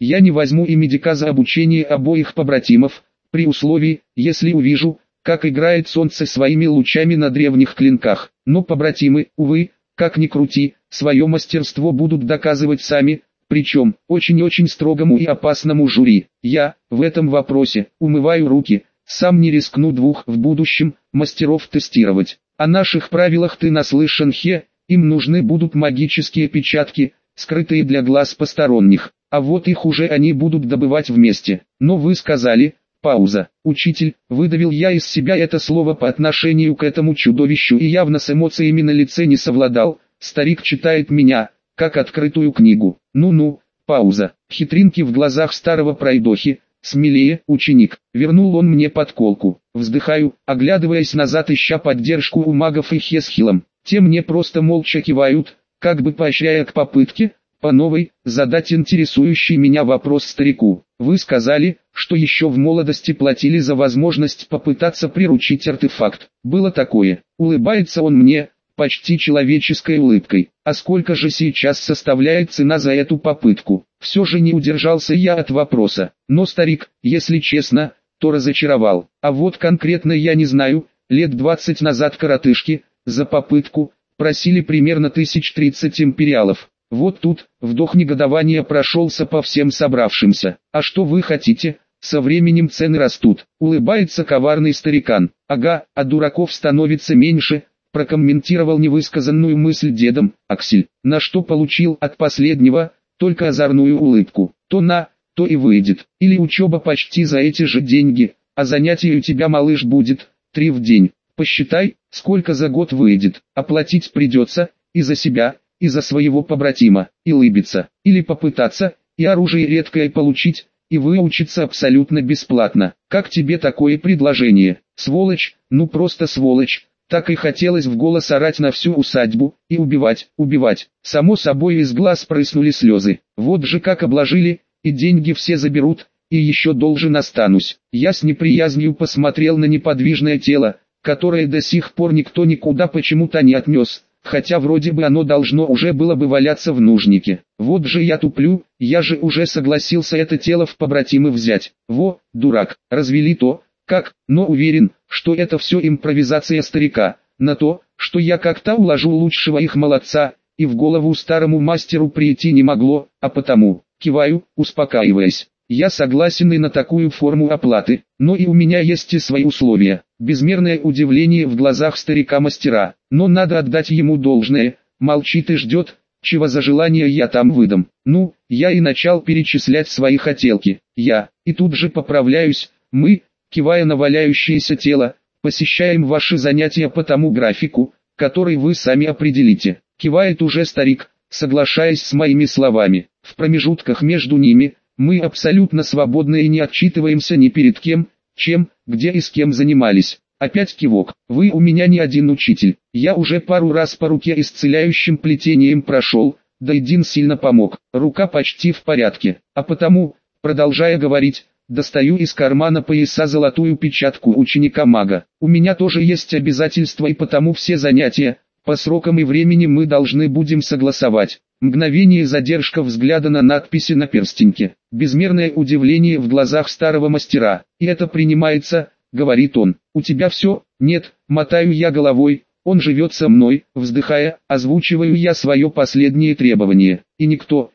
я не возьму и медика за обучение обоих побратимов, при условии, если увижу, как играет солнце своими лучами на древних клинках. Но побратимы, увы, как ни крути, свое мастерство будут доказывать сами, причем, очень-очень строгому и опасному жюри. Я, в этом вопросе, умываю руки, сам не рискну двух в будущем мастеров тестировать. О наших правилах ты наслышан, Хе, им нужны будут магические печатки, скрытые для глаз посторонних, а вот их уже они будут добывать вместе. Но вы сказали... Пауза. «Учитель», выдавил я из себя это слово по отношению к этому чудовищу и явно с эмоциями на лице не совладал. Старик читает меня, как открытую книгу. Ну-ну, пауза. Хитринки в глазах старого пройдохи. Смелее, ученик. Вернул он мне подколку. Вздыхаю, оглядываясь назад, ища поддержку у магов и Хесхилом. Те мне просто молча кивают, как бы поощряя к попытке, по новой, задать интересующий меня вопрос старику. Вы сказали, что еще в молодости платили за возможность попытаться приручить артефакт. Было такое. Улыбается он мне, почти человеческой улыбкой. А сколько же сейчас составляет цена за эту попытку? Все же не удержался я от вопроса. Но старик, если честно, то разочаровал. А вот конкретно я не знаю, лет 20 назад коротышки, за попытку, просили примерно 1030 империалов. Вот тут, вдох негодования прошелся по всем собравшимся. А что вы хотите? Со временем цены растут. Улыбается коварный старикан. Ага, а дураков становится меньше, прокомментировал невысказанную мысль дедом Аксель. На что получил от последнего, только озорную улыбку. То на, то и выйдет. Или учеба почти за эти же деньги, а занятий у тебя, малыш, будет 3 в день. Посчитай, сколько за год выйдет. Оплатить придется, и за себя, и за своего побратима, и лыбиться, или попытаться, и оружие редкое получить, и выучиться абсолютно бесплатно. Как тебе такое предложение? Сволочь, ну просто сволочь. Так и хотелось в голос орать на всю усадьбу, и убивать, убивать. Само собой из глаз прыснули слезы. Вот же как обложили, и деньги все заберут, и еще должен останусь. Я с неприязнью посмотрел на неподвижное тело, которое до сих пор никто никуда почему-то не отнес. Хотя вроде бы оно должно уже было бы валяться в нужнике. Вот же я туплю, я же уже согласился это тело в побратимы взять. Во, дурак, развели то, как, но уверен, что это все импровизация старика. На то, что я как-то уложу лучшего их молодца, и в голову старому мастеру прийти не могло, а потому, киваю, успокаиваясь. Я согласен и на такую форму оплаты, но и у меня есть и свои условия. Безмерное удивление в глазах старика-мастера, но надо отдать ему должное, молчит и ждет, чего за желание я там выдам. Ну, я и начал перечислять свои хотелки. И тут же поправляюсь, мы, кивая на валяющееся тело, посещаем ваши занятия по тому графику, который вы сами определите. Кивает уже старик, соглашаясь с моими словами. В промежутках между ними, мы абсолютно свободны и не отчитываемся ни перед кем, чем, где и с кем занимались. Опять кивок. Вы у меня не один учитель. Я уже пару раз по руке исцеляющим плетением прошел, да один сильно помог. Рука почти в порядке. А потому, продолжая говорить, достаю из кармана пояса золотую печатку ученика-мага. У меня тоже есть обязательства, и потому все занятия, по срокам и времени мы должны будем согласовать. Мгновение задержка взгляда на надписи на перстеньке. Безмерное удивление в глазах старого мастера. И это принимается, говорит он. У тебя все? Нет, мотаю я головой. Он живет со мной, вздыхая, озвучиваю я свое последнее требование. И никто,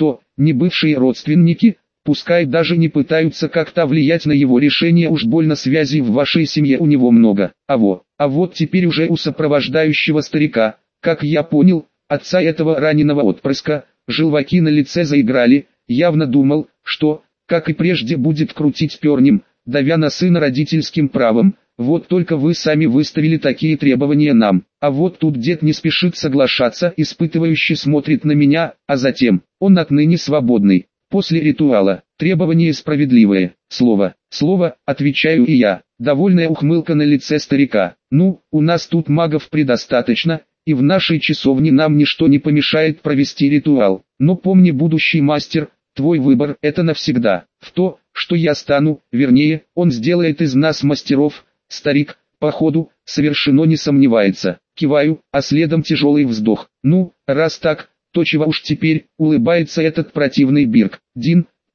не бывшие родственники, пускай даже не пытаются как-то влиять на его решение, уж больно связей в вашей семье у него много. А вот теперь уже у сопровождающего старика, как я понял, отца этого раненого отпрыска, желваки на лице заиграли, явно думал, что, как и прежде, будет крутить пернем, давя на сына родительским правом. Вот только вы сами выставили такие требования нам. А вот тут дед не спешит соглашаться, испытывающе смотрит на меня, а затем, он отныне свободный. После ритуала, требование справедливое, слово, отвечаю и я. Довольная ухмылка на лице старика. Ну, у нас тут магов предостаточно, и в нашей часовне нам ничто не помешает провести ритуал. Но помни, будущий мастер, твой выбор – это навсегда. В то, что я стану, вернее, он сделает из нас мастеров, старик, походу, совершенно не сомневается. Киваю, а следом тяжелый вздох. Ну, раз так, то чего уж теперь, улыбается этот противный Бирк. Дин,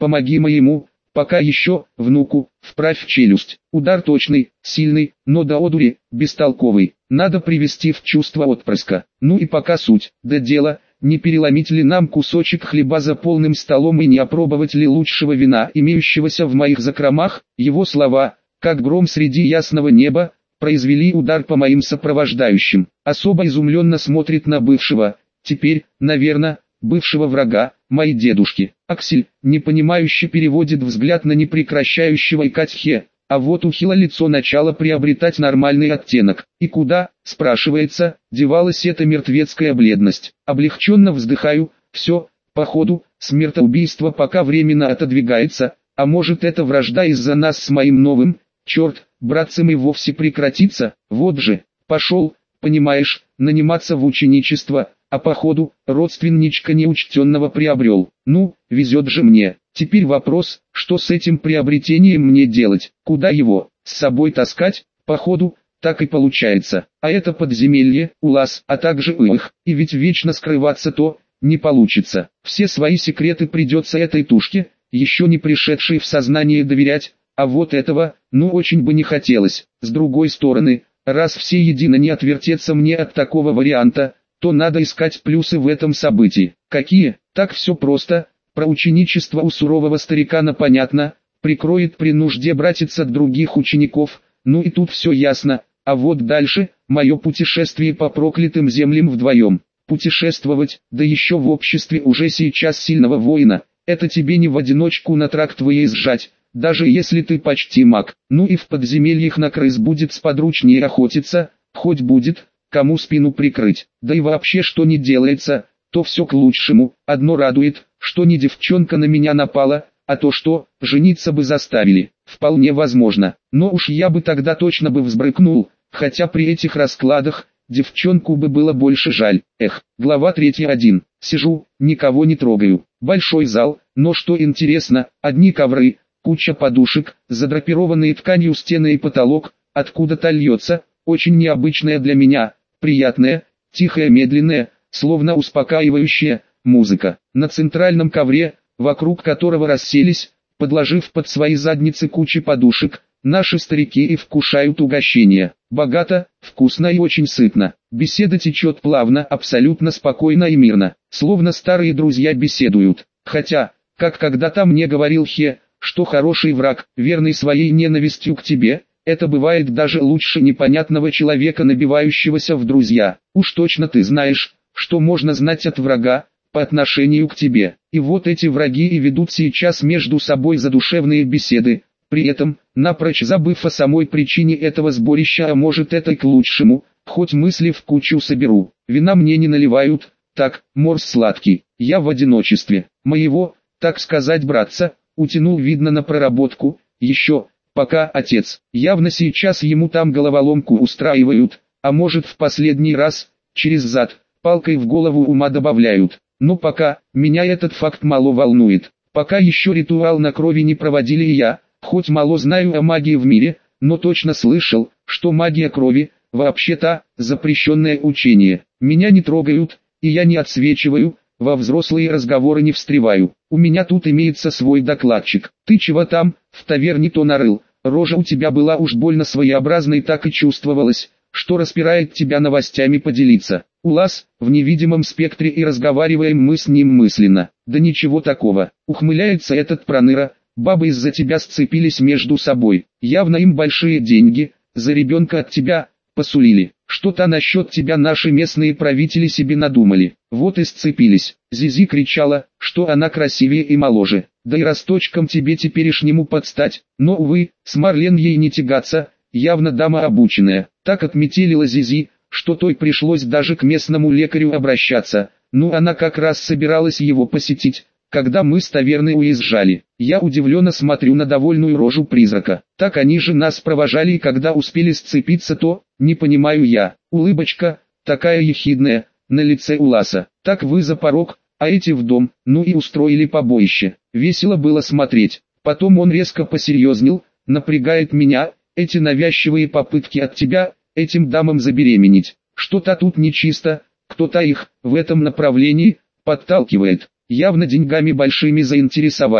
помоги моему, пока еще, внуку, вправь челюсть. Удар точный, сильный, но до одури, бестолковый. Надо привести в чувство отпрыска. Ну и пока суть, да дело, не переломить ли нам кусочек хлеба за полным столом и не опробовать ли лучшего вина, имеющегося в моих закромах. Его слова, как гром среди ясного неба, произвели удар по моим сопровождающим. Особо изумленно смотрит на бывшего, теперь, наверное, бывшего врага, мои дедушки. Аксель, непонимающе переводит взгляд на непрекращающего икать Хе, а вот у Хила лицо начало приобретать нормальный оттенок. И куда, спрашивается, девалась эта мертвецкая бледность? Облегченно вздыхаю, все, походу, смертоубийство пока временно отодвигается, а может эта вражда из-за нас с моим новым, черт, братцем и вовсе прекратится. Вот же, пошел, понимаешь, наниматься в ученичество, а походу, родственничка неучтенного приобрел. Ну, везет же мне. Теперь вопрос, что с этим приобретением мне делать? Куда его, с собой таскать? Походу, так и получается. А это подземелье, УЛАЗ, а также их, и ведь вечно скрываться-то не получится. Все свои секреты придется этой тушке, еще не пришедшей в сознание, доверять, а вот этого, ну очень бы не хотелось. С другой стороны, раз все едино не отвертеться мне от такого варианта, то надо искать плюсы в этом событии. Какие? Так все просто. Про ученичество у сурового старикана понятно, прикроет при нужде братец от других учеников, ну и тут все ясно. А вот дальше, мое путешествие по проклятым землям вдвоем. Путешествовать, да еще в обществе уже сейчас сильного воина, это тебе не в одиночку на тракт выезжать, даже если ты почти маг. Ну и в подземельях на крыс будет сподручнее охотиться, хоть будет кому спину прикрыть. Да и вообще что не делается, то все к лучшему. Одно радует, что не девчонка на меня напала, а то что, жениться бы заставили. Вполне возможно, но уж я бы тогда точно бы взбрыкнул, хотя при этих раскладах, девчонку бы было больше жаль. Эх, глава 3:1. Сижу, никого не трогаю. Большой зал, но что интересно, одни ковры, куча подушек, задрапированные тканью стены и потолок, откуда-то льется, очень необычная для меня, приятная, тихая, медленная, словно успокаивающая, музыка. На центральном ковре, вокруг которого расселись, подложив под свои задницы кучи подушек, наши старики и вкушают угощение. Богато, вкусно и очень сытно. Беседа течет плавно, абсолютно спокойно и мирно, словно старые друзья беседуют. Хотя, как когда-то мне говорил Хе, что хороший враг, верный своей ненавистью к тебе, это бывает даже лучше непонятного человека, набивающегося в друзья. Уж точно ты знаешь, что можно знать от врага, по отношению к тебе. И вот эти враги и ведут сейчас между собой задушевные беседы, при этом, напрочь забыв о самой причине этого сборища, а может это и к лучшему, хоть мысли в кучу соберу. Вина мне не наливают, так, морс сладкий, я в одиночестве. Моего, так сказать, братца, утянул видно на проработку, еще, пока отец, явно сейчас ему там головоломку устраивают, а может в последний раз, через зад, палкой в голову ума добавляют. Но пока, меня этот факт мало волнует. Пока еще ритуал на крови не проводили и я, хоть мало знаю о магии в мире, но точно слышал, что магия крови, вообще-то, запрещенное учение. Меня не трогают, и я не отсвечиваю, во взрослые разговоры не встреваю. У меня тут имеется свой докладчик. Ты чего там, в таверне-то нарыл? Рожа у тебя была уж больно своеобразной, так и чувствовалось, что распирает тебя новостями поделиться. УЛАЗ, в невидимом спектре, и разговариваем мы с ним мысленно. Да ничего такого, ухмыляется этот проныра, бабы из-за тебя сцепились между собой. Явно им большие деньги, за ребенка от тебя, посулили. Что-то насчет тебя наши местные правители себе надумали. Вот и сцепились. Зизи кричала, что она красивее и моложе. Да и росточком тебе теперешнему подстать. Но увы, с Марлен ей не тягаться, явно дама обученная. Так отметелила Зизи, что той пришлось даже к местному лекарю обращаться. Ну она как раз собиралась его посетить, когда мы с таверны уезжали. Я удивленно смотрю на довольную рожу призрака. Так они же нас провожали, и когда успели сцепиться, то, не понимаю я. Улыбочка, такая ехидная, на лице УЛАЗа. Так вы за порог, а эти в дом, ну и устроили побоище. Весело было смотреть. Потом он резко посерьезнел, напрягает меня, эти навязчивые попытки от тебя, этим дамам забеременеть. Что-то тут нечисто, кто-то их, в этом направлении, подталкивает. Явно деньгами большими заинтересовали.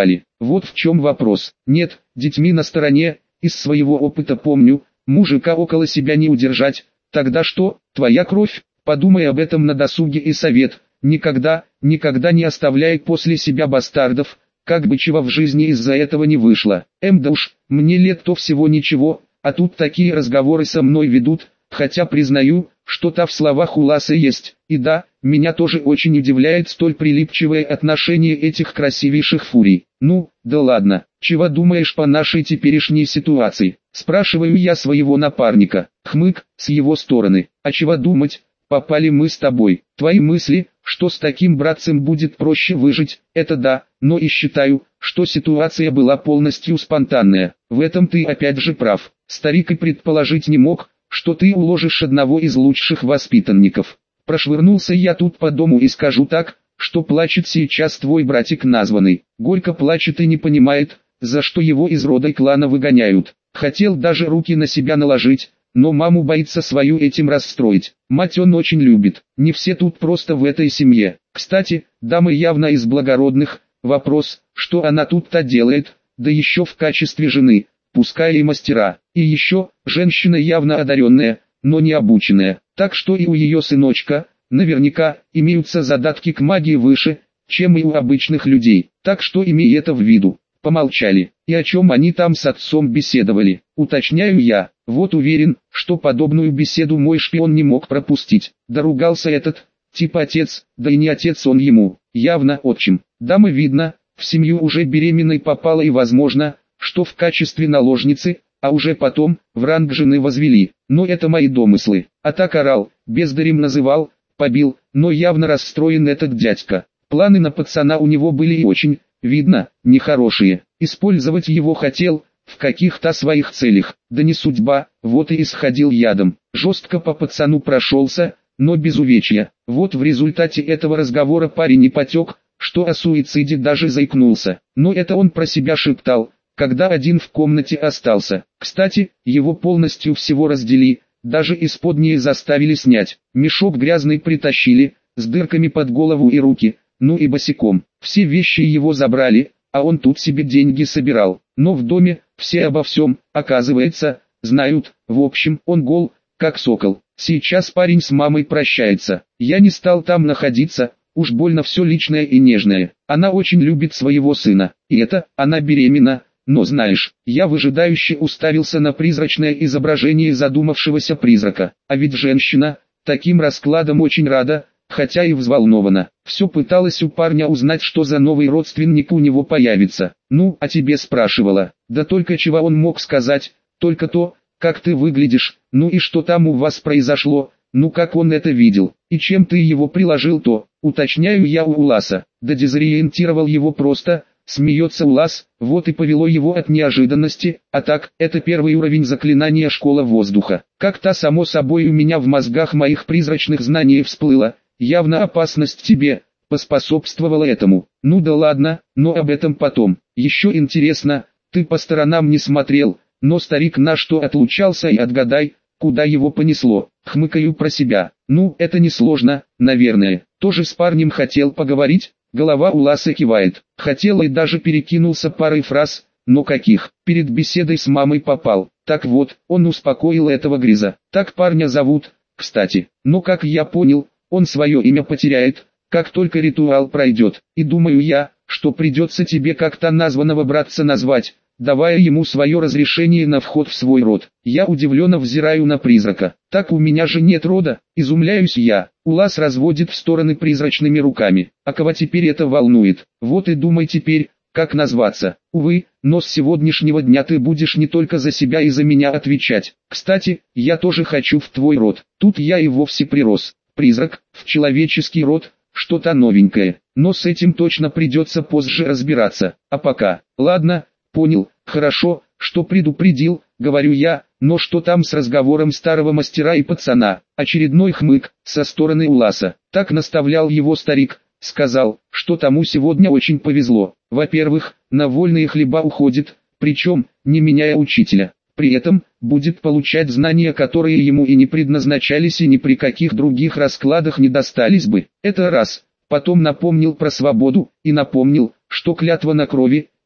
Вот в чем вопрос. Нет, детьми на стороне, из своего опыта помню, мужика около себя не удержать. Тогда что, твоя кровь? Подумай об этом на досуге и совет. Никогда, никогда не оставляй после себя бастардов, как бы чего в жизни из-за этого не вышло. Да уж, мне лет-то всего ничего, а тут такие разговоры со мной ведут, хотя признаю, что-то в словах у Ласы есть. И да, меня тоже очень удивляет столь прилипчивое отношение этих красивейших фурий. Ну, да ладно, чего думаешь по нашей теперешней ситуации? Спрашиваю я своего напарника. Хмык, с его стороны. А чего думать? Попали мы с тобой. Твои мысли, что с таким братцем будет проще выжить, это да, но и считаю, что ситуация была полностью спонтанная. В этом ты опять же прав. Старик и предположить не мог, что ты уложишь одного из лучших воспитанников. Прошвырнулся я тут по дому и скажу так, что плачет сейчас твой братик названный. Горько плачет и не понимает, за что его из рода и клана выгоняют. Хотел даже руки на себя наложить, но маму боится свою этим расстроить. Мать он очень любит. Не все тут просто в этой семье. Кстати, дама явно из благородных. Вопрос, что она тут-то делает, да еще в качестве жены, пускай и мастера. И еще, женщина явно одаренная, но не обученная. Так что и у ее сыночка, наверняка, имеются задатки к магии выше, чем и у обычных людей. Так что имей это в виду. Помолчали. И о чем они там с отцом беседовали? Уточняю я. Вот уверен, что подобную беседу мой шпион не мог пропустить. Доругался этот, типа отец, да и не отец он ему, явно отчим. Дама видно, в семью уже беременной попала и возможно, что в качестве наложницы, а уже потом, в ранг жены возвели. Но это мои домыслы. А так орал, бездарем называл, побил, но явно расстроен этот дядька. Планы на пацана у него были и очень, видно, нехорошие. Использовать его хотел, в каких-то своих целях. Да не судьба, вот и исходил ядом. Жестко по пацану прошелся, но без увечья. Вот в результате этого разговора парень не потек, что о суициде даже заикнулся. Но это он про себя шептал, когда один в комнате остался. Кстати, его полностью всего раздели, даже исподние заставили снять. Мешок грязный притащили, с дырками под голову и руки, ну и босиком. Все вещи его забрали, а он тут себе деньги собирал. Но в доме, все обо всем, оказывается, знают. В общем, он гол, как сокол. Сейчас парень с мамой прощается. Я не стал там находиться, уж больно все личное и нежное. Она очень любит своего сына. И это, она беременна. Но знаешь, я выжидающе уставился на призрачное изображение задумавшегося призрака. А ведь женщина, таким раскладом очень рада, хотя и взволнована. Все пыталась у парня узнать, что за новый родственник у него появится. Ну, а тебе спрашивала. Да только чего он мог сказать, только то, как ты выглядишь, ну и что там у вас произошло, ну как он это видел, и чем ты его приложил то, уточняю я у Уласа. Да дезориентировал его просто, смеется Улас, вот и повело его от неожиданности, а так, это первый уровень заклинания школа воздуха. Как-то само собой у меня в мозгах моих призрачных знаний всплыло. Явно опасность тебе поспособствовала этому. Ну да ладно, но об этом потом. Еще интересно, ты по сторонам не смотрел, но старик на что отлучался и отгадай, куда его понесло. Хмыкаю про себя. Ну, это несложно, наверное. Тоже с парнем хотел поговорить? Голова у Ласы кивает. Хотел и даже перекинулся парой фраз, но каких? Перед беседой с мамой попал. Так вот, он успокоил этого Гриза. Так парня зовут, кстати. Но как я понял, он свое имя потеряет, как только ритуал пройдет. И думаю я, что придется тебе как-то названного братца назвать, давая ему свое разрешение на вход в свой род. Я удивленно взираю на призрака. Так у меня же нет рода, изумляюсь я. Улас разводит в стороны призрачными руками. А кого теперь это волнует? Вот и думай теперь, как назваться. Увы, но с сегодняшнего дня ты будешь не только за себя и за меня отвечать. Кстати, я тоже хочу в твой род. Тут я и вовсе прирос. Призрак, в человеческий род, что-то новенькое, но с этим точно придется позже разбираться, а пока, ладно, понял, хорошо, что предупредил, говорю я, но что там с разговором старого мастера и пацана, очередной хмык, со стороны Уласа, так наставлял его старик, сказал, что тому сегодня очень повезло, во-первых, на вольные хлеба уходит, причем, не меняя учителя. При этом, будет получать знания, которые ему и не предназначались и ни при каких других раскладах не достались бы. Это раз. Потом напомнил про свободу, и напомнил, что клятва на крови,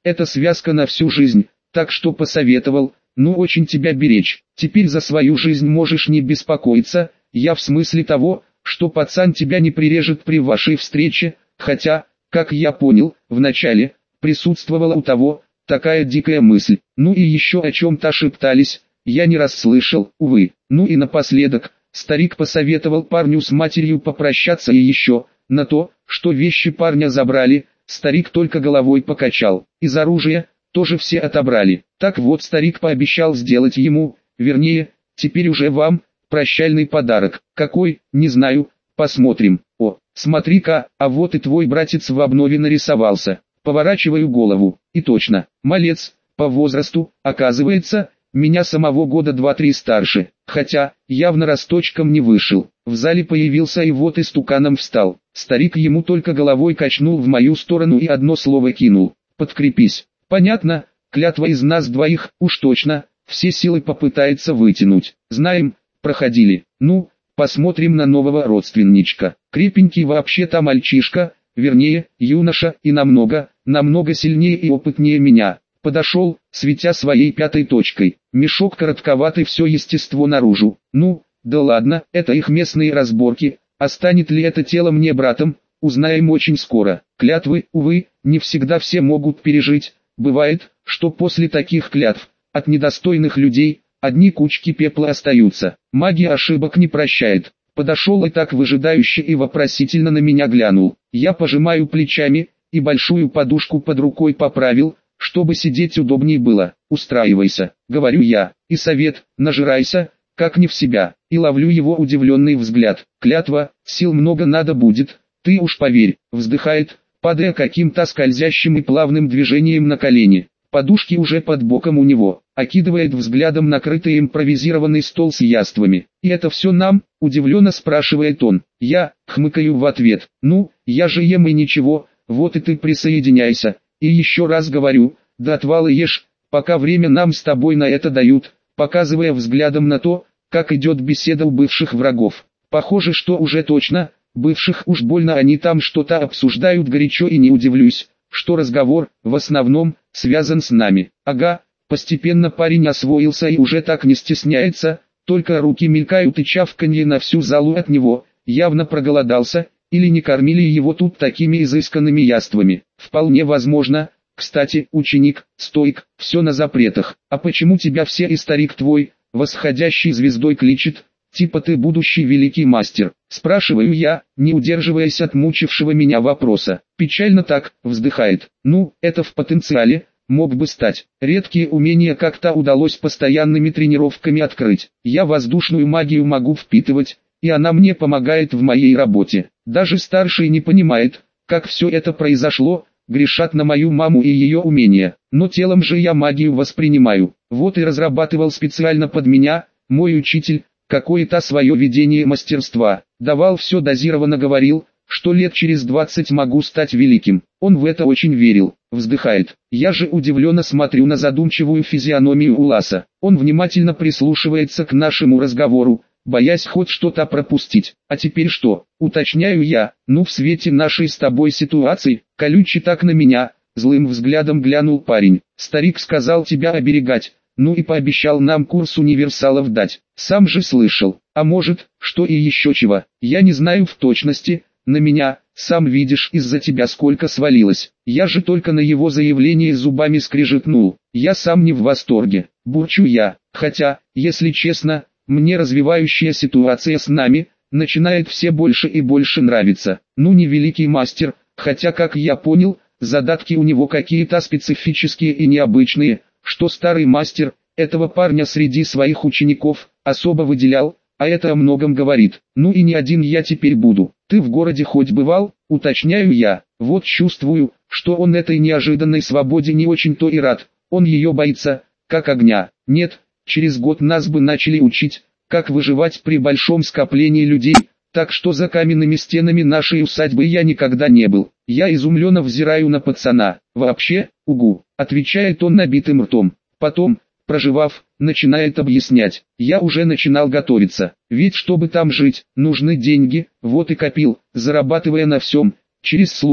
это связка на всю жизнь, так что посоветовал, ну очень тебя беречь. Теперь за свою жизнь можешь не беспокоиться, я в смысле того, что пацан тебя не прирежет при вашей встрече, хотя, как я понял, вначале, присутствовала у того, такая дикая мысль. Ну и еще о чем-то шептались, я не расслышал, увы. Ну и напоследок, старик посоветовал парню с матерью попрощаться и еще, на то, что вещи парня забрали, старик только головой покачал. Из оружия, тоже все отобрали. Так вот старик пообещал сделать ему, вернее, теперь уже вам, прощальный подарок. Какой, не знаю, посмотрим. О, смотри-ка, а вот и твой братец в обнове нарисовался. Поворачиваю голову, и точно, малец, по возрасту, оказывается, меня самого года 2-3 старше, хотя, явно росточком не вышел. В зале появился и вот истуканом встал. Старик ему только головой качнул в мою сторону и одно слово кинул: подкрепись. Понятно, клятва из нас двоих, уж точно, все силы попытается вытянуть. Знаем, проходили. Ну, посмотрим на нового родственничка. Крепенький вообще-то мальчишка, вернее, юноша, и намного сильнее и опытнее меня. Подошел, светя своей пятой точкой. Мешок коротковатый, все естество наружу. Ну, да ладно, это их местные разборки. А станет ли это тело мне братом, узнаем очень скоро. Клятвы, увы, не всегда все могут пережить. Бывает, что после таких клятв, от недостойных людей, одни кучки пепла остаются. Магия ошибок не прощает. Подошел и так выжидающе и вопросительно на меня глянул. Я пожимаю плечами, и большую подушку под рукой поправил, чтобы сидеть удобнее было. Устраивайся, говорю я, и совет, нажирайся, как не в себя. И ловлю его удивленный взгляд. Клятва, сил много надо будет, ты уж поверь, вздыхает, падая каким-то скользящим и плавным движением на колени. Подушки уже под боком у него, окидывает взглядом накрытый импровизированный стол с яствами. «И это все нам?» – удивленно спрашивает он. Я хмыкаю в ответ. «Ну, я же ем и ничего, вот и ты присоединяйся. И еще раз говорю, до отвала ешь, пока время нам с тобой на это дают», показывая взглядом на то, как идет беседа у бывших врагов. Похоже, что уже точно, бывших уж больно они там что-то обсуждают горячо, и не удивлюсь, что разговор, в основном, связан с нами. Ага, постепенно парень освоился и уже так не стесняется, только руки мелькают и чавканье на всю залу от него, явно проголодался, или не кормили его тут такими изысканными яствами. Вполне возможно. Кстати, ученик, стоик, все на запретах. А почему тебя все и старик твой, восходящей звездой кличет? Типа ты будущий великий мастер, спрашиваю я, не удерживаясь от мучившего меня вопроса. Печально так, вздыхает. Ну, это в потенциале, мог бы стать. Редкие умения как-то удалось постоянными тренировками открыть. Я воздушную магию могу впитывать, и она мне помогает в моей работе. Даже старший не понимает, как все это произошло, грешат на мою маму и ее умения. Но телом же я магию воспринимаю. Вот и разрабатывал специально под меня, мой учитель, какое-то свое видение мастерства. Давал все дозированно, говорил, что лет через 20 могу стать великим. Он в это очень верил. Вздыхает. Я же удивленно смотрю на задумчивую физиономию Уласа. Он внимательно прислушивается к нашему разговору, боясь хоть что-то пропустить. А теперь что? Уточняю я. Ну, в свете нашей с тобой ситуации, колючий так на меня, злым взглядом глянул парень. Старик сказал тебя оберегать. Ну и пообещал нам курс универсалов дать. Сам же слышал. А может, что и еще чего. Я не знаю в точности. На меня, сам видишь, из-за тебя сколько свалилось. Я же только на его заявление зубами скрежетнул. Я сам не в восторге. Бурчу я. Хотя, если честно, мне развивающая ситуация с нами начинает все больше и больше нравиться. Ну, не великий мастер, хотя, как я понял, задатки у него какие-то специфические и необычные, что старый мастер этого парня среди своих учеников особо выделял, а это о многом говорит. Ну и не один я теперь буду. Ты в городе хоть бывал? Уточняю я. Вот чувствую, что он этой неожиданной свободе не очень-то и рад. Он ее боится, как огня. Нет, через год нас бы начали учить, как выживать при большом скоплении людей, так что за каменными стенами нашей усадьбы я никогда не был. Я изумленно взираю на пацана. Вообще, угу, отвечает он набитым ртом. Потом, проживав, начинает объяснять. Я уже начинал готовиться, ведь чтобы там жить, нужны деньги, вот и копил, зарабатывая на всем, через слуг,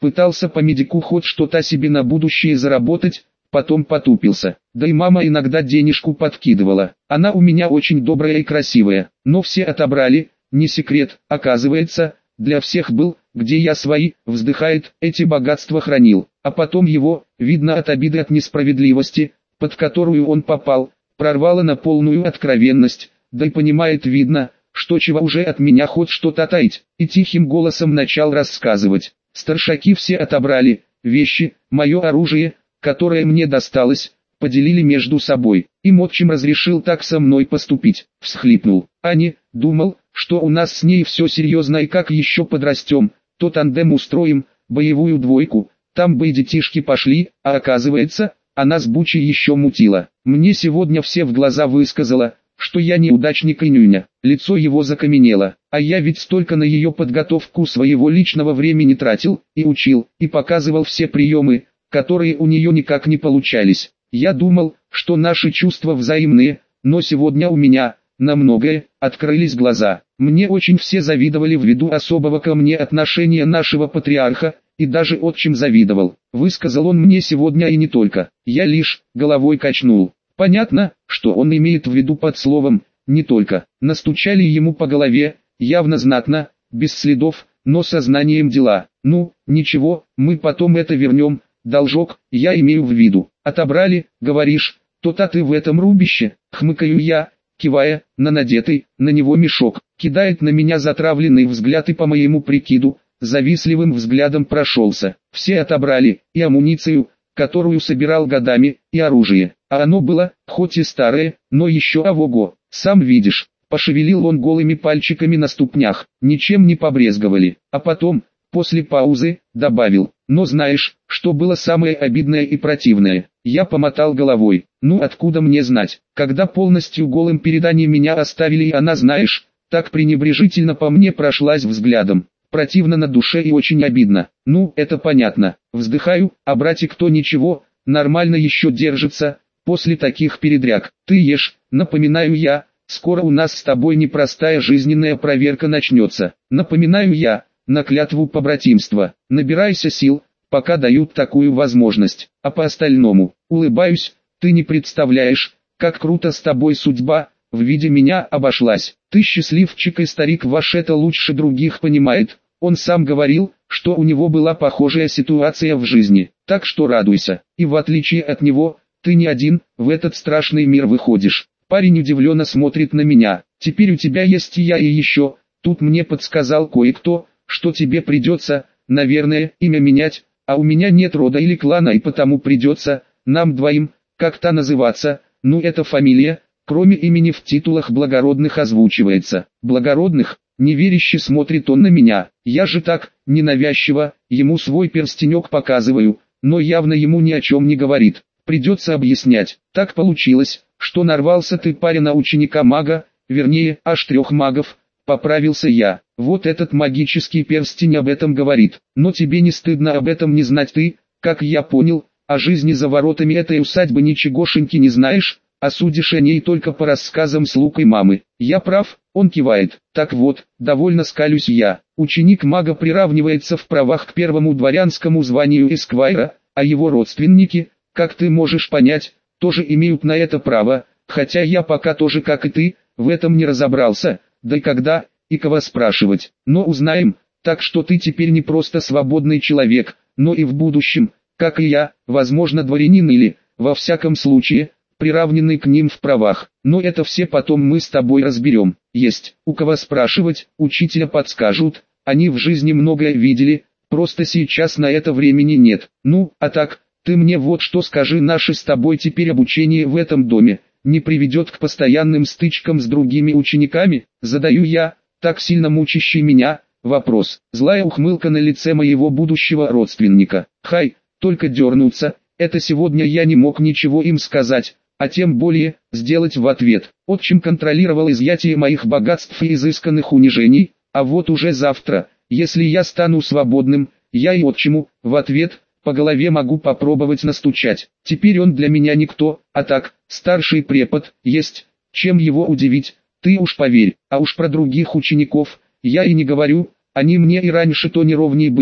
Пытался по медику хоть что-то себе на будущее заработать, потом потупился. Да и мама иногда денежку подкидывала. Она у меня очень добрая и красивая, но все отобрали, не секрет, оказывается, для всех был, где я свои, вздыхает, эти богатства хранил. А потом его, видно от обиды от несправедливости, под которую он попал, прорвало на полную откровенность, да и понимает видно, что чего уже от меня хоть что-то таить, и тихим голосом начал рассказывать. Старшаки все отобрали, вещи, мое оружие, которое мне досталось, поделили между собой. Им отчим разрешил так со мной поступить. Всхлипнул. А не, думал, что у нас с ней все серьезно и как еще подрастем, то тандем устроим, боевую двойку, там бы и детишки пошли, а оказывается, она с бучей еще мутила. Мне сегодня все в глаза высказала, что я неудачник и нюня. Лицо его закаменело, а я ведь столько на ее подготовку своего личного времени тратил, и учил, и показывал все приемы, которые у нее никак не получались. Я думал, что наши чувства взаимные, но сегодня у меня, на многое, открылись глаза. Мне очень все завидовали ввиду особого ко мне отношения нашего патриарха, и даже отчим завидовал. Высказал он мне сегодня и не только. Я лишь головой качнул. Понятно, что он имеет в виду под словом «не только». Настучали ему по голове, явно знатно, без следов, но сознанием дела. Ну, ничего, мы потом это вернем, должок, я имею в виду. Отобрали, говоришь, то-то ты в этом рубище, хмыкаю я, кивая на надетый на него мешок. Кидает на меня затравленный взгляд и по моему прикиду, завистливым взглядом прошелся. Все отобрали, и амуницию, которую собирал годами, и оружие. А оно было, хоть и старое, но еще ого-го. Сам видишь, пошевелил он голыми пальчиками на ступнях, ничем не побрезговали. А потом, после паузы, добавил, но знаешь, что было самое обидное и противное? Я помотал головой. Ну откуда мне знать, когда полностью голым перед Аней меня оставили и она, знаешь, так пренебрежительно по мне прошлась взглядом. Противно на душе и очень обидно. Ну, это понятно. Вздыхаю, а братик то ничего, нормально еще держится, после таких передряг. Ты ешь, напоминаю я, скоро у нас с тобой непростая жизненная проверка начнется. Напоминаю я, на клятву побратимства. Набирайся сил, пока дают такую возможность. А по остальному, улыбаюсь, ты не представляешь, как круто с тобой судьба в виде меня обошлась. Ты счастливчик, и старик ваш это лучше других понимает. Он сам говорил, что у него была похожая ситуация в жизни. Так что радуйся. И в отличие от него, ты не один, в этот страшный мир выходишь. Парень удивленно смотрит на меня. Теперь у тебя есть и я, и еще. Тут мне подсказал кое-кто, что тебе придется, наверное, имя менять, а у меня нет рода или клана, и потому придется, нам двоим, как-то называться. Ну, это фамилия, кроме имени в титулах благородных озвучивается. Благородных? Неверяще смотрит он на меня. Я же так, ненавязчиво, ему свой перстенек показываю, но явно ему ни о чем не говорит. Придется объяснять. Так получилось, что нарвался ты, парень, на ученика-мага, вернее, аж 3 магов, поправился я. Вот этот магический перстень об этом говорит. Но тебе не стыдно об этом не знать? Ты, как я понял, о жизни за воротами этой усадьбы ничегошеньки не знаешь, а судишь о ней только по рассказам слуг и мамы. Я прав? Он кивает. Так вот, довольно скалюсь я. Ученик мага приравнивается в правах к первому дворянскому званию эсквайра, а его родственники, как ты можешь понять, тоже имеют на это право, хотя я пока тоже, как и ты, в этом не разобрался, да и когда, и кого спрашивать. Но узнаем, так что ты теперь не просто свободный человек, но и в будущем, как и я, возможно, дворянин или, во всяком случае, приравненный к ним в правах. Но это все потом мы с тобой разберем. Есть у кого спрашивать, учителя подскажут, они в жизни многое видели, просто сейчас на это времени нет. Ну, а так, ты мне вот что скажи, наше с тобой теперь обучение в этом доме не приведет к постоянным стычкам с другими учениками? Задаю я, так сильно мучащий меня, вопрос. Злая ухмылка на лице моего будущего родственника. Хай, только дернуться, это сегодня я не мог ничего им сказать, а тем более, сделать в ответ. Отчим контролировал изъятие моих богатств и изысканных унижений, а вот уже завтра, если я стану свободным, я и отчиму, в ответ, по голове могу попробовать настучать. Теперь он для меня никто, а так, старший препод, есть, чем его удивить, ты уж поверь. А уж про других учеников, я и не говорю, они мне и раньше то неровней были,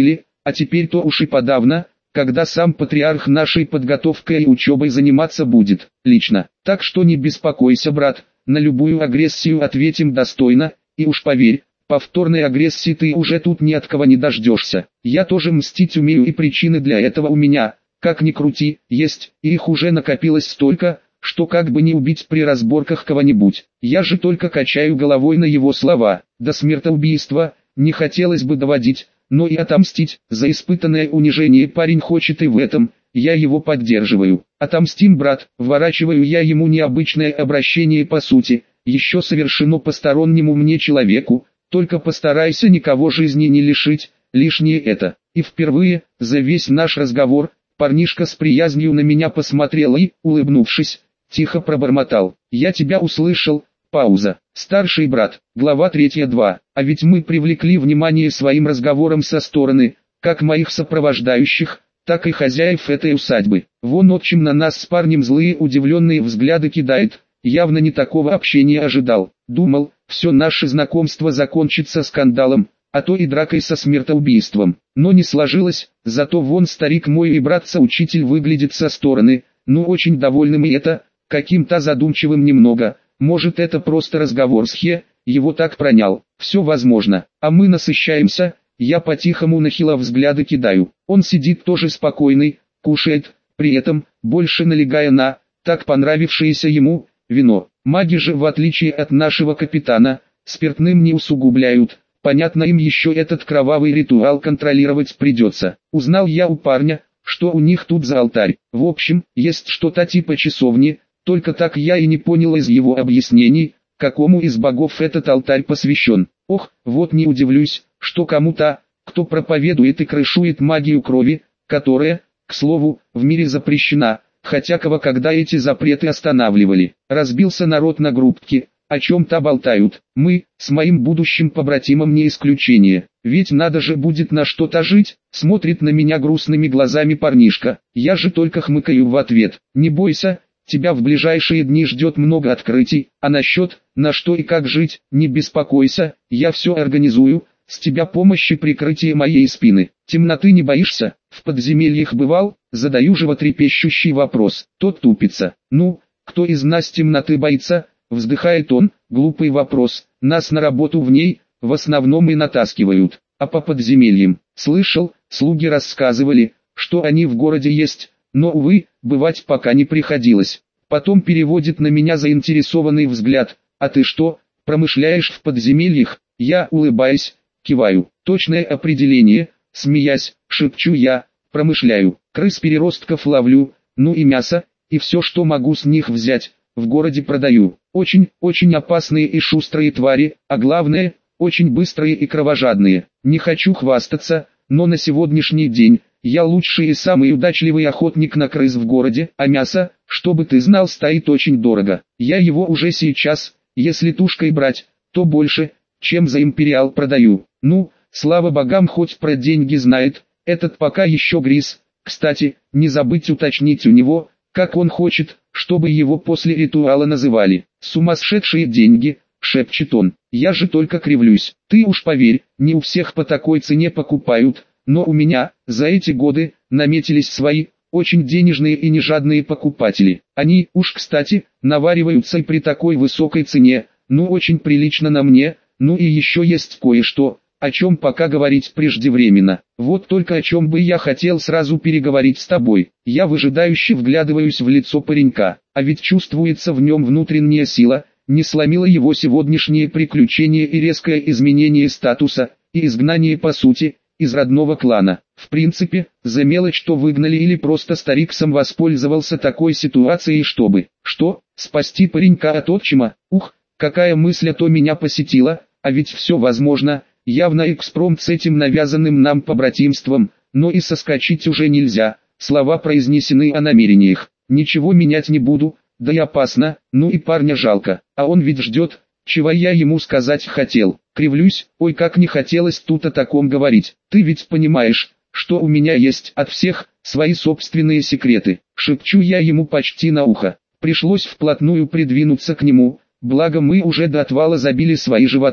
а теперь-то уж и подавно, когда сам патриарх нашей подготовкой и учебой заниматься будет, лично. Так что не беспокойся, брат, на любую агрессию ответим достойно, и уж поверь, повторной агрессии ты уже тут ни от кого не дождешься. Я тоже мстить умею, и причины для этого у меня, как ни крути, есть, и их уже накопилось столько, что как бы не убить при разборках кого-нибудь. Я же только качаю головой на его слова. До смертоубийства не хотелось бы доводить, но и отомстить за испытанное унижение парень хочет, и в этом я его поддерживаю. Отомстим, брат, вворачиваю я ему необычное обращение по сути, еще совершено постороннему мне человеку, только постарайся никого жизни не лишить, лишнее это. И впервые, за весь наш разговор, парнишка с приязнью на меня посмотрел и, улыбнувшись, тихо пробормотал: «Я тебя услышал». Пауза. Старший брат, глава 3-2. А ведь мы привлекли внимание своим разговором со стороны, как моих сопровождающих, так и хозяев этой усадьбы. Вон отчим на нас с парнем злые удивленные взгляды кидает, явно не такого общения ожидал. Думал, все наше знакомство закончится скандалом, а то и дракой со смертоубийством. Но не сложилось, зато вон старик мой и братца-учитель выглядит со стороны, ну очень довольным, и это, каким-то задумчивым немного. Может, это просто разговор с Хе, его так пронял. Все возможно. А мы насыщаемся, я по-тихому на Хила взгляды кидаю. Он сидит тоже спокойный, кушает, при этом, больше налегая на, так понравившееся ему, вино. Маги же, в отличие от нашего капитана, спиртным не усугубляют. Понятно, им еще этот кровавый ритуал контролировать придется. Узнал я у парня, что у них тут за алтарь. В общем, есть что-то типа часовни. Только так я и не понял из его объяснений, какому из богов этот алтарь посвящен. Ох, вот не удивлюсь, что кому-то, кто проповедует и крышует магию крови, которая, к слову, в мире запрещена, хотя кого когда эти запреты останавливали. Разбился народ на группки, о чем-то болтают. Мы, с моим будущим побратимом, не исключение. Ведь надо же будет на что-то жить, смотрит на меня грустными глазами парнишка. Я же только хмыкаю в ответ. Не бойся. Тебя в ближайшие дни ждет много открытий, а насчет, на что и как жить, не беспокойся, я все организую, с тебя помощь и прикрытие моей спины. Темноты не боишься? В подземельях бывал? Задаю животрепещущий вопрос. Тот тупится. Ну, кто из нас темноты боится? Вздыхает он. Глупый вопрос. Нас на работу в ней, в основном и натаскивают. А по подземельям? Слышал, слуги рассказывали, что они в городе есть. Но, увы, бывать пока не приходилось. Потом переводит на меня заинтересованный взгляд. А ты что, промышляешь в подземельях? Я, улыбаясь, киваю. Точное определение, смеясь, шепчу я, промышляю. Крыс-переростков ловлю, ну и мясо, и все, что могу с них взять, в городе продаю. Очень опасные и шустрые твари, а главное, очень быстрые и кровожадные. Не хочу хвастаться, но на сегодняшний день я лучший и самый удачливый охотник на крыс в городе, а мясо, чтобы ты знал, стоит очень дорого. Я его уже сейчас, если тушкой брать, то больше, чем за империал продаю. Ну, слава богам, хоть про деньги знает, этот пока еще гриз. Кстати, не забыть уточнить у него, как он хочет, чтобы его после ритуала называли. Сумасшедшие деньги, шепчет он. Я же только кривлюсь. Ты уж поверь, не у всех по такой цене покупают. Но у меня, за эти годы, наметились свои, очень денежные и нежадные покупатели. Они, уж кстати, навариваются и при такой высокой цене, ну очень прилично на мне, ну и еще есть кое-что, о чем пока говорить преждевременно. Вот только о чем бы я хотел сразу переговорить с тобой. Я выжидающе вглядываюсь в лицо паренька, а ведь чувствуется в нем внутренняя сила, не сломило его сегодняшнее приключение и резкое изменение статуса, и изгнание по сути, из родного клана. В принципе, за мелочь то выгнали или просто старик сам воспользовался такой ситуацией, чтобы, что, спасти паренька от отчима. Ух, какая мысль то меня посетила, а ведь все возможно, явно экспромт с этим навязанным нам побратимством, но и соскочить уже нельзя. Слова произнесены о намерениях. Ничего менять не буду, да и опасно, ну и парня жалко, а он ведь ждет, чего я ему сказать хотел. Кривлюсь, ой, как не хотелось тут о таком говорить. Ты ведь понимаешь, что у меня есть от всех свои собственные секреты. Шепчу я ему почти на ухо. Пришлось вплотную придвинуться к нему, благо мы уже до отвала забили свои животы.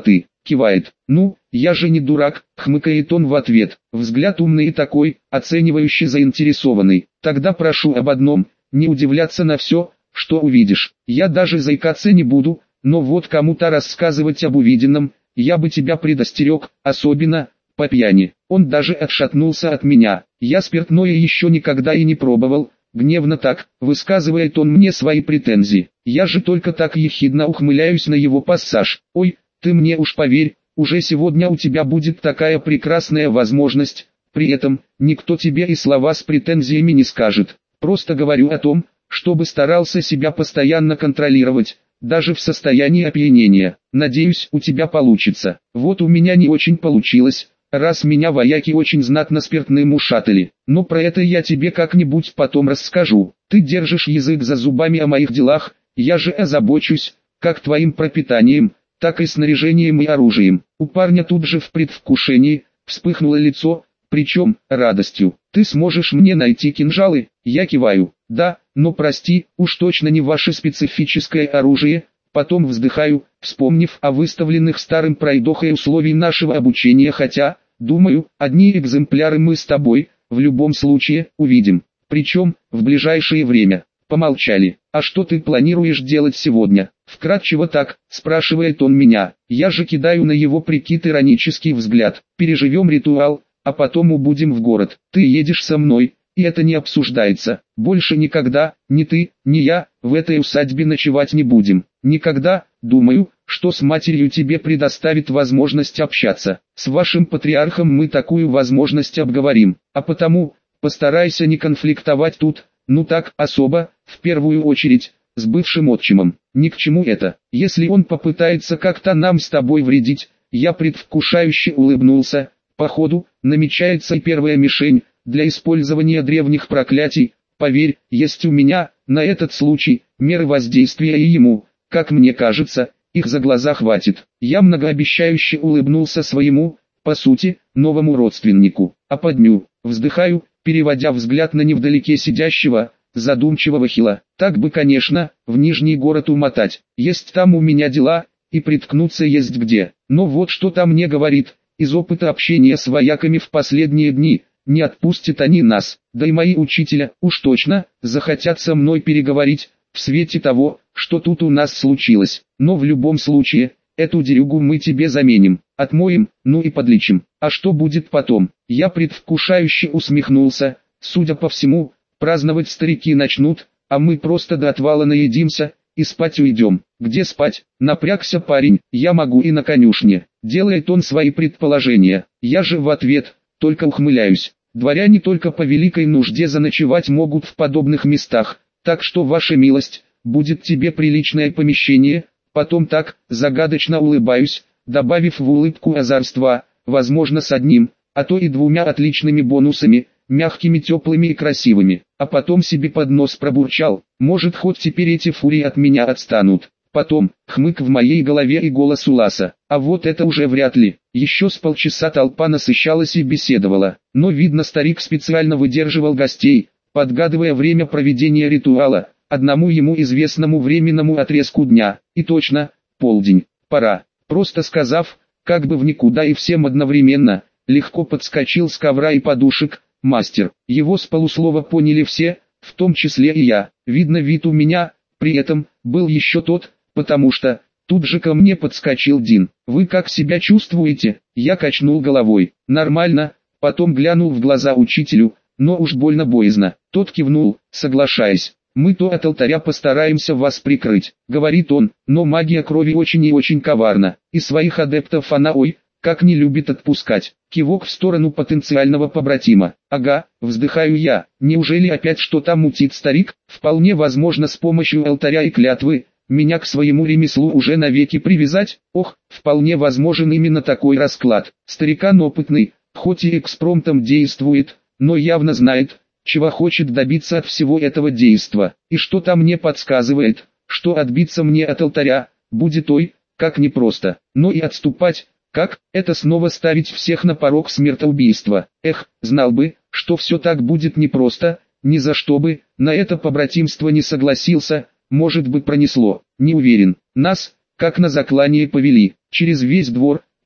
кивает. Ну, я же не дурак, хмыкает он в ответ. Взгляд умный и такой, оценивающий, заинтересованный. Тогда прошу об одном, не удивляться на все, что увидишь. Я даже заикаться не буду, но вот кому-то рассказывать об увиденном, я бы тебя предостерег, особенно по пьяни. Он даже отшатнулся от меня. Я спиртное еще никогда и не пробовал. Гневно так, высказывает он мне свои претензии. Я же только так ехидно ухмыляюсь на его пассаж. Ой, ты мне уж поверь, уже сегодня у тебя будет такая прекрасная возможность. При этом, никто тебе и слова с претензиями не скажет. Просто говорю о том, чтобы старался себя постоянно контролировать, даже в состоянии опьянения. Надеюсь, у тебя получится. Вот у меня не очень получилось, раз меня вояки очень знатно спиртным ушатали. Но про это я тебе как-нибудь потом расскажу. Ты держишь язык за зубами о моих делах, я же озабочусь, как твоим пропитанием, так и снаряжением и оружием. У парня тут же в предвкушении вспыхнуло лицо, причем радостью. Ты сможешь мне найти кинжалы? Я киваю. Да, но прости, уж точно не ваше специфическое оружие. Потом вздыхаю, вспомнив о выставленных старым пройдохой условий нашего обучения, хотя, думаю, одни экземпляры мы с тобой, в любом случае, увидим. Причем, в ближайшее время. Помолчали. А что ты планируешь делать сегодня? Вкратчиво так, спрашивает он меня. Я же кидаю на его прикид иронический взгляд. Переживем ритуал, а потом убудем в город. Ты едешь со мной, и это не обсуждается. Больше никогда, ни ты, ни я, в этой усадьбе ночевать не будем. Никогда, думаю, что с матерью тебе предоставит возможность общаться. С вашим патриархом мы такую возможность обговорим. А потому, постарайся не конфликтовать тут, ну так, особо, в первую очередь, с бывшим отчимом. Ни к чему это. Если он попытается как-то нам с тобой вредить, я предвкушающе улыбнулся. Походу, намечается и первая мишень для использования древних проклятий. Поверь, есть у меня, на этот случай, меры воздействия и ему, как мне кажется, их за глаза хватит. Я многообещающе улыбнулся своему, по сути, новому родственнику. А по дню, вздыхаю, переводя взгляд на невдалеке сидящего, задумчивого Хила. Так бы, конечно, в Нижний город умотать. Есть там у меня дела, и приткнуться есть где. Но вот что-то мне говорит, из опыта общения с вояками в последние дни, не отпустят они нас, да и мои учителя, уж точно, захотят со мной переговорить, в свете того, что тут у нас случилось. Но в любом случае, эту дерюгу мы тебе заменим, отмоем, ну и подлечим. А что будет потом? Я предвкушающе усмехнулся. Судя по всему, праздновать старики начнут, а мы просто до отвала наедимся, и спать уйдем. Где спать? Напрягся парень. Я могу и на конюшне. Делает он свои предположения. Я же в ответ, только ухмыляюсь. Дворяне только по великой нужде заночевать могут в подобных местах, так что, ваша милость, будет тебе приличное помещение. Потом так, загадочно улыбаюсь, добавив в улыбку озорства, возможно с одним, а то и двумя отличными бонусами, мягкими, теплыми и красивыми. А потом себе под нос пробурчал, может хоть теперь эти фурии от меня отстанут. Потом, хмык в моей голове и голос Уласа. А вот это уже вряд ли. Еще с полчаса толпа насыщалась и беседовала. Но видно, старик специально выдерживал гостей, подгадывая время проведения ритуала, одному ему известному временному отрезку дня. И точно, полдень, пора. Просто сказав, как бы в никуда и всем одновременно, легко подскочил с ковра и подушек, мастер. Его с полуслова поняли все, в том числе и я. Видно, вид у меня, при этом, был еще тот, потому что, тут же ко мне подскочил Дин. «Вы как себя чувствуете?» Я качнул головой. «Нормально», потом глянул в глаза учителю, но уж больно боязно. Тот кивнул, соглашаясь. «Мы то от алтаря постараемся вас прикрыть», — говорит он, «но магия крови очень и очень коварна, и своих адептов она как не любит отпускать». Кивок в сторону потенциального побратима. «Ага», вздыхаю я, «неужели опять что-то мутит старик?» «Вполне возможно, с помощью алтаря и клятвы меня к своему ремеслу уже навеки привязать». Ох, вполне возможен именно такой расклад. Старикан опытный, хоть и экспромтом действует, но явно знает, чего хочет добиться от всего этого действа. И что-то мне подсказывает, что отбиться мне от алтаря будет как непросто. Но и отступать, как это снова ставить всех на порог смертоубийства. Эх, знал бы, что все так будет непросто, ни за что бы на это побратимство не согласился. Может бы пронесло, не уверен. Нас, как на заклание, повели через весь двор,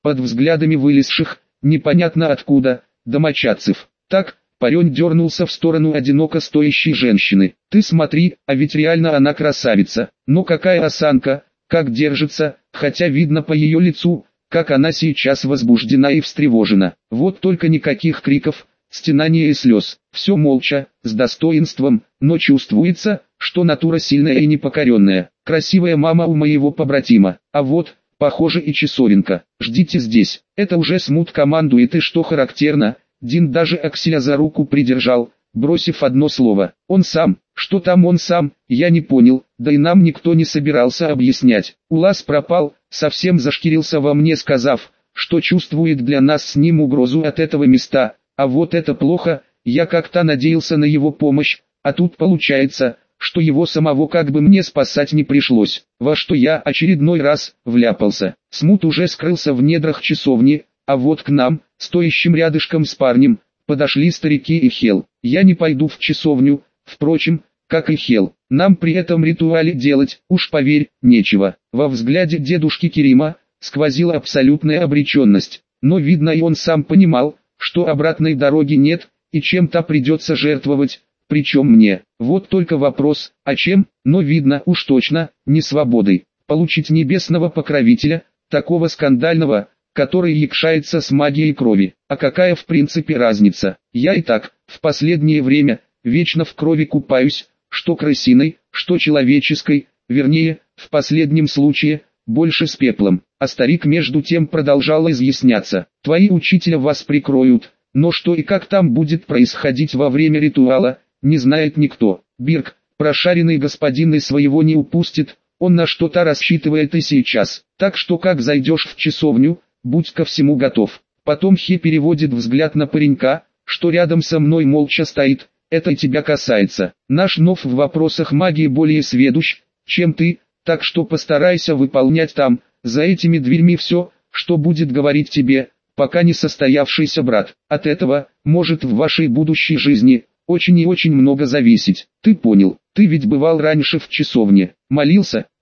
под взглядами вылезших, непонятно откуда, домочадцев. Так, парень дернулся в сторону одиноко стоящей женщины. Ты смотри, а ведь реально она красавица. Но какая осанка, как держится, хотя видно по ее лицу, как она сейчас возбуждена и встревожена. Вот только никаких криков, стенания и слез. Все молча, с достоинством, но чувствуется, что натура сильная и непокоренная. Красивая мама у моего побратима. А вот, похоже, и часовенка. Ждите здесь. Это уже Смут командует, и что характерно, Дин даже Акселя за руку придержал, бросив одно слово. Он сам. Что там он сам, я не понял, да и нам никто не собирался объяснять. Улас пропал, совсем зашкирился во мне, сказав, что чувствует для нас с ним угрозу от этого места. А вот это плохо, я как-то надеялся на его помощь, а тут получается, что его самого как бы мне спасать не пришлось, во что я очередной раз вляпался. Смут уже скрылся в недрах часовни, а вот к нам, стоящим рядышком с парнем, подошли старики и Хел. Я не пойду в часовню, впрочем, как и Хел. Нам при этом ритуале делать, уж поверь, нечего. Во взгляде дедушки Керима сквозила абсолютная обреченность, но видно и он сам понимал, что обратной дороги нет, и чем-то придется жертвовать, причем мне. Вот только вопрос, а чем, но видно уж точно, не свободой. Получить небесного покровителя, такого скандального, который якшается с магией крови. А какая в принципе разница? Я и так, в последнее время, вечно в крови купаюсь, что крысиной, что человеческой, вернее, в последнем случае, больше с пеплом. А старик между тем продолжал изъясняться. Твои учителя вас прикроют, но что и как там будет происходить во время ритуала, не знает никто. Бирк, прошаренный господин, и своего не упустит, он на что-то рассчитывает и сейчас. Так что как зайдешь в часовню, будь ко всему готов. Потом Хе переводит взгляд на паренька, что рядом со мной молча стоит. Это и тебя касается. Наш Нов в вопросах магии более сведущ, чем ты, так что постарайся выполнять там, за этими дверьми все, что будет говорить тебе, пока не состоявшийся брат. От этого, может в вашей будущей жизни, очень и очень много зависеть. Ты понял, ты ведь бывал раньше в часовне, молился,